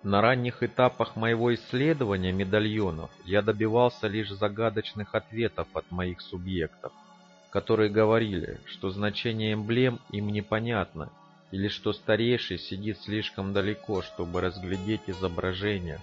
На ранних этапах моего исследования медальонов я добивался лишь загадочных ответов от моих субъектов, которые говорили, что значение эмблем им непонятно, или что старейший сидит слишком далеко, чтобы разглядеть изображение.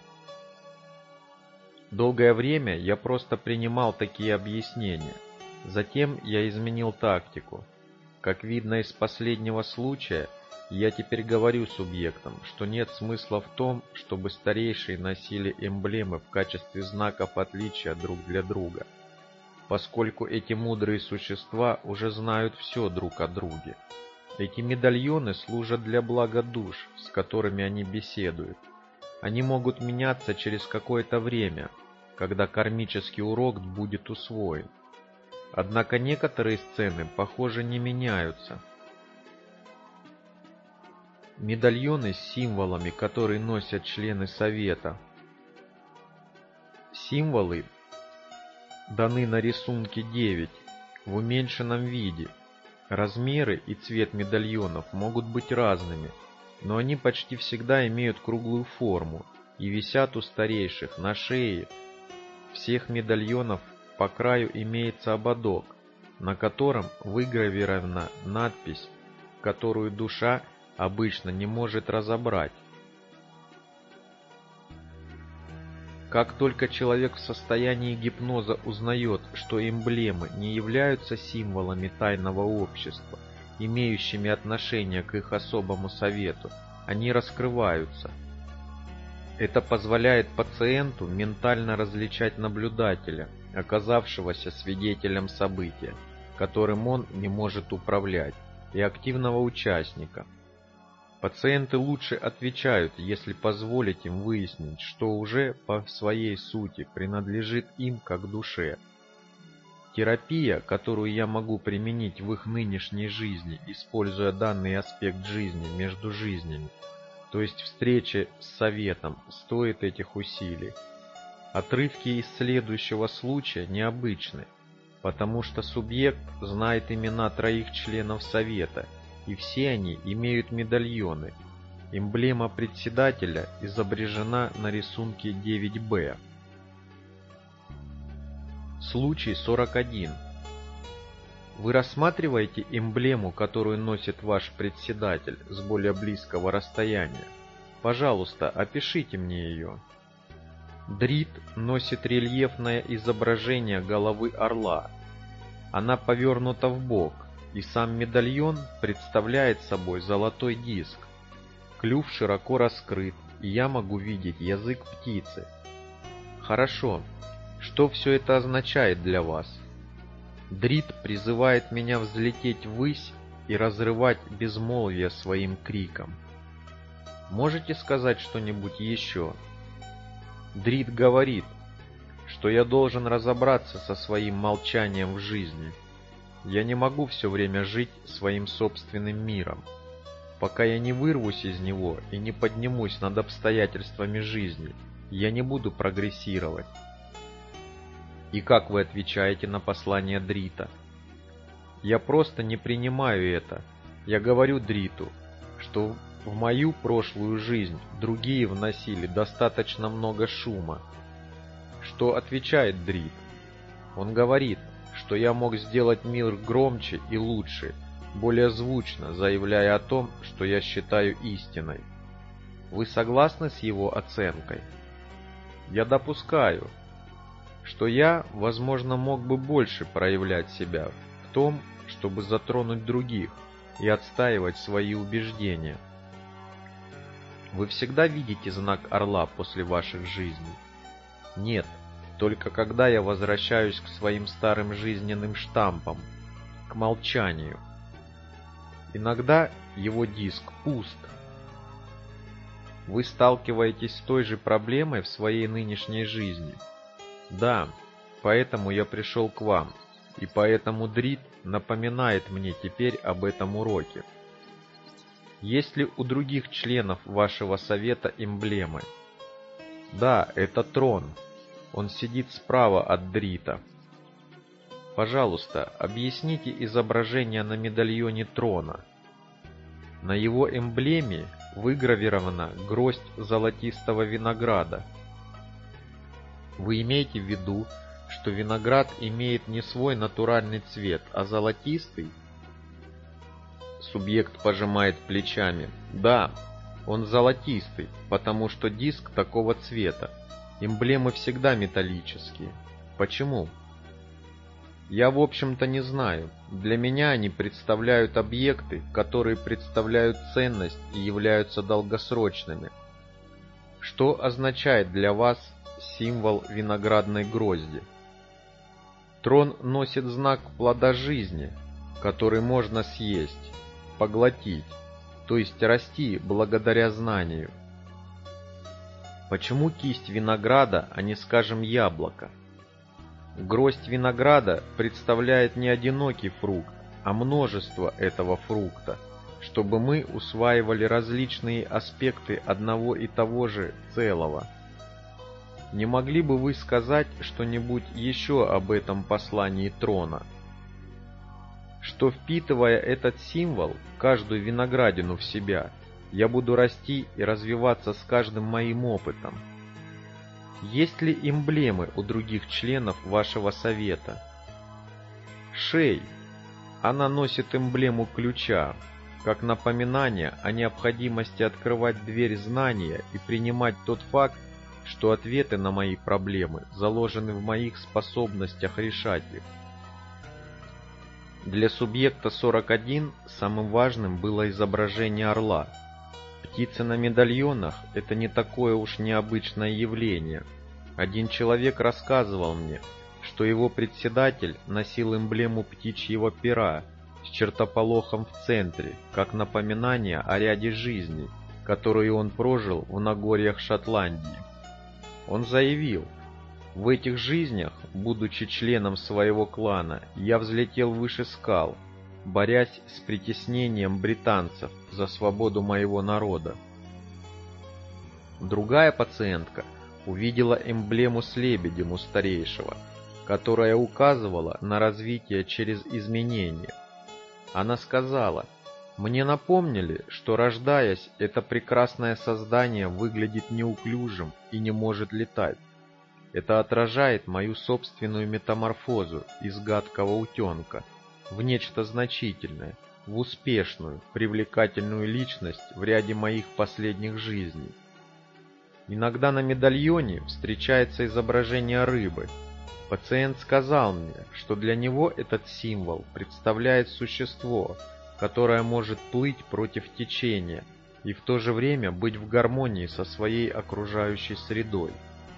Долгое время я просто принимал такие объяснения. Затем я изменил тактику. Как видно из последнего случая, я теперь говорю субъектам, что нет смысла в том, чтобы старейшие носили эмблемы в качестве знаков отличия друг для друга, поскольку эти мудрые существа уже знают все друг о друге. Эти медальоны служат для блага душ, с которыми они беседуют. Они могут меняться через какое-то время, когда кармический урок будет усвоен. Однако некоторые сцены, похоже, не меняются. Медальоны с символами, которые носят члены Совета. Символы даны на рисунке 9 в уменьшенном виде. Размеры и цвет медальонов могут быть разными, но они почти всегда имеют круглую форму и висят у старейших на шее. Всех медальонов по краю имеется ободок, на котором выгравирована надпись, которую душа обычно не может разобрать. Как только человек в состоянии гипноза узнает, что эмблемы не являются символами тайного общества, имеющими отношение к их особому совету, они раскрываются. Это позволяет пациенту ментально различать наблюдателя, оказавшегося свидетелем события, которым он не может управлять, и активного участника. Пациенты лучше отвечают, если позволить им выяснить, что уже по своей сути принадлежит им как душе. Терапия, которую я могу применить в их нынешней жизни, используя данный аспект жизни между жизнями, то есть встреча с Советом, стоит этих усилий. Отрывки из следующего случая необычны, потому что субъект знает имена 3 членов Совета, и все они имеют медальоны. Эмблема председателя изображена на рисунке 9Б. Случай 41. Вы рассматриваете эмблему, которую носит ваш председатель, с более близкого расстояния? Пожалуйста, опишите мне ее. Дрит носит рельефное изображение головы орла. Она повернута вбок, и сам медальон представляет собой золотой диск. Клюв широко раскрыт, и я могу видеть язык птицы. Хорошо. Что все это означает для вас? Дрит призывает меня взлететь ввысь и разрывать безмолвие своим криком. Можете сказать что-нибудь еще? Дрит говорит, что я должен разобраться со своим молчанием в жизни. Я не могу все время жить своим собственным миром. Пока я не вырвусь из него и не поднимусь над обстоятельствами жизни, я не буду прогрессировать. И как вы отвечаете на послание Дрита? Я просто не принимаю это. Я говорю Дриту, что в мою прошлую жизнь другие вносили достаточно много шума. Что отвечает Дрит? Он говорит, что я мог сделать мир громче и лучше, более звучно, заявляя о том, что я считаю истиной. Вы согласны с его оценкой? Я допускаю, что я, возможно, мог бы больше проявлять себя в том, чтобы затронуть других и отстаивать свои убеждения. Вы всегда видите знак орла после ваших жизней? Нет, только когда я возвращаюсь к своим старым жизненным штампам, к молчанию. Иногда его диск пуст. Вы сталкиваетесь с той же проблемой в своей нынешней жизни? Да, поэтому я пришел к вам, и поэтому Дрит напоминает мне теперь об этом уроке. Есть ли у других членов вашего совета эмблемы? Да, это трон. Он сидит справа от Дрита. Пожалуйста, объясните изображение на медальоне трона. На его эмблеме выгравирована гроздь золотистого винограда. Вы имеете в виду, что виноград имеет не свой натуральный цвет, а золотистый? Субъект пожимает плечами. Да, он золотистый, потому что диск такого цвета. Эмблемы всегда металлические. Почему? Я, в общем-то, не знаю. Для меня они представляют объекты, которые представляют ценность и являются долгосрочными. Что означает для вас символ виноградной грозди? Трон носит знак плода жизни, который можно съесть, поглотить, то есть расти благодаря знанию. Почему кисть винограда, а не, скажем, яблоко? Гроздь винограда представляет не одинокий фрукт, а множество этого фрукта, чтобы мы усваивали различные аспекты одного и того же целого. Не могли бы вы сказать что-нибудь еще об этом послании трона? Что, впитывая этот символ, каждую виноградину в себя, я буду расти и развиваться с каждым моим опытом. Есть ли эмблемы у других членов вашего совета? Шей. Она носит эмблему ключа, как напоминание о необходимости открывать дверь знания и принимать тот факт, что ответы на мои проблемы заложены в моих способностях решать их. Для субъекта 41 самым важным было изображение орла. Птицы на медальонах – это не такое уж необычное явление. Один человек рассказывал мне, что его председатель носил эмблему птичьего пера с чертополохом в центре, как напоминание о ряде жизней, которую он прожил в Нагорьях Шотландии. Он заявил: «В этих жизнях, будучи членом своего клана, я взлетел выше скал, борясь с притеснением британцев за свободу моего народа». Другая пациентка увидела эмблему с лебедем у старейшего, которая указывала на развитие через изменения. Она сказала: «Мне напомнили, что, рождаясь, это прекрасное создание выглядит неуклюжим и не может летать. Это отражает мою собственную метаморфозу из гадкого утенка в нечто значительное, в успешную, привлекательную личность в ряде моих последних жизней». Иногда на медальоне встречается изображение рыбы. Пациент сказал мне, что для него этот символ представляет существо, которое может плыть против течения и в то же время быть в гармонии со своей окружающей средой.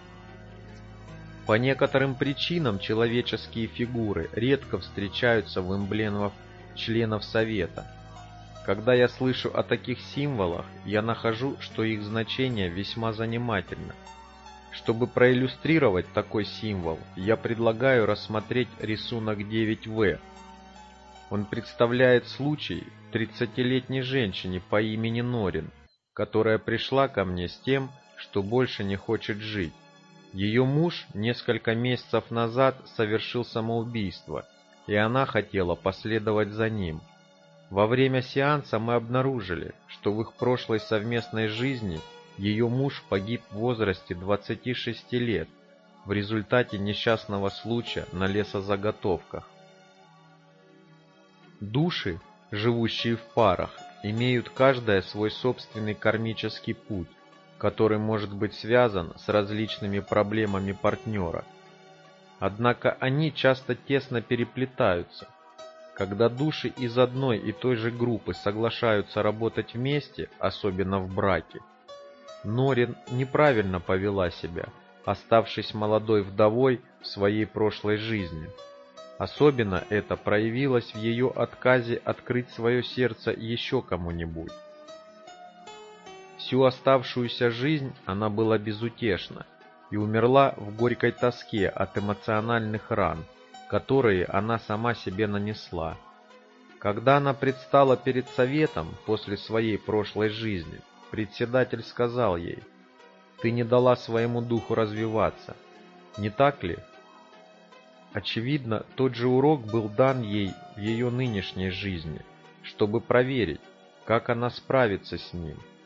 По некоторым причинам человеческие фигуры редко встречаются в эмблемах членов Совета. Когда я слышу о таких символах, я нахожу, что их значение весьма занимательно. Чтобы проиллюстрировать такой символ, я предлагаю рассмотреть рисунок 9В. Он представляет случай 30-летней женщине по имени Норин, которая пришла ко мне с тем, что больше не хочет жить. Ее муж несколько месяцев назад совершил самоубийство, и она хотела последовать за ним. Во время сеанса мы обнаружили, что в их прошлой совместной жизни ее муж погиб в возрасте 26 лет в результате несчастного случая на лесозаготовках. Души, живущие в парах, имеют каждая свой собственный кармический путь, который может быть связан с различными проблемами партнера. Однако они часто тесно переплетаются. Когда души из одной и той же группы соглашаются работать вместе, особенно в браке, Норин неправильно повела себя, оставшись молодой вдовой в своей прошлой жизни. Особенно это проявилось в ее отказе открыть свое сердце еще кому-нибудь. Всю оставшуюся жизнь она была безутешна и умерла в горькой тоске от эмоциональных ран, которые она сама себе нанесла. Когда она предстала перед советом после своей прошлой жизни, председатель сказал ей: «Ты не дала своему духу развиваться, не так ли?» Очевидно, тот же урок был дан ей в ее нынешней жизни, чтобы проверить, как она справится с ним.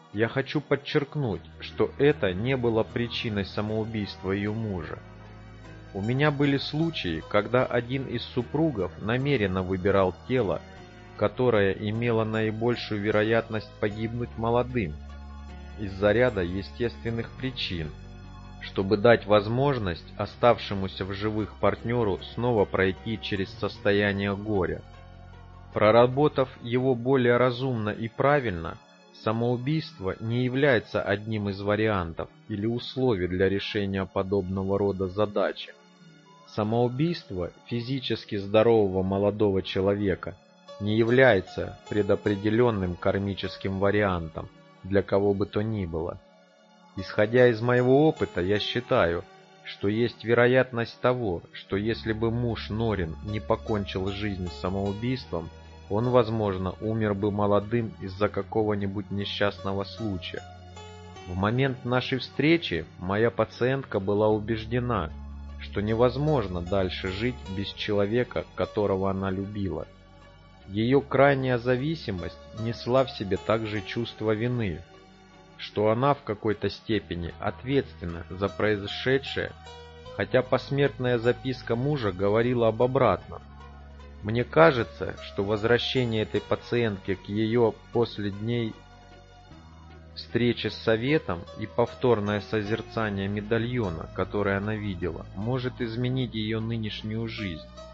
Я хочу подчеркнуть, что это не было причиной самоубийства ее мужа. У меня были случаи, когда один из супругов намеренно выбирал тело, которое имело наибольшую вероятность погибнуть молодым, из-за ряда естественных причин, чтобы дать возможность оставшемуся в живых партнеру снова пройти через состояние горя. Проработав его более разумно и правильно, самоубийство не является одним из вариантов или условий для решения подобного рода задачи. Самоубийство физически здорового молодого человека не является предопределенным кармическим вариантом для кого бы то ни было. Исходя из моего опыта, я считаю, что есть вероятность того, что если бы муж Норин не покончил жизнь самоубийством, он, возможно, умер бы молодым из-за какого-нибудь несчастного случая. В момент нашей встречи моя пациентка была убеждена, что невозможно дальше жить без человека, которого она любила. Ее крайняя зависимость несла в себе также чувство вины, что она в какой-то степени ответственна за произошедшее, хотя посмертная записка мужа говорила об обратном. Мне кажется, что возвращение этой пациентки к ее после дней встречи с советом и повторное созерцание медальона, который она видела, может изменить ее нынешнюю жизнь.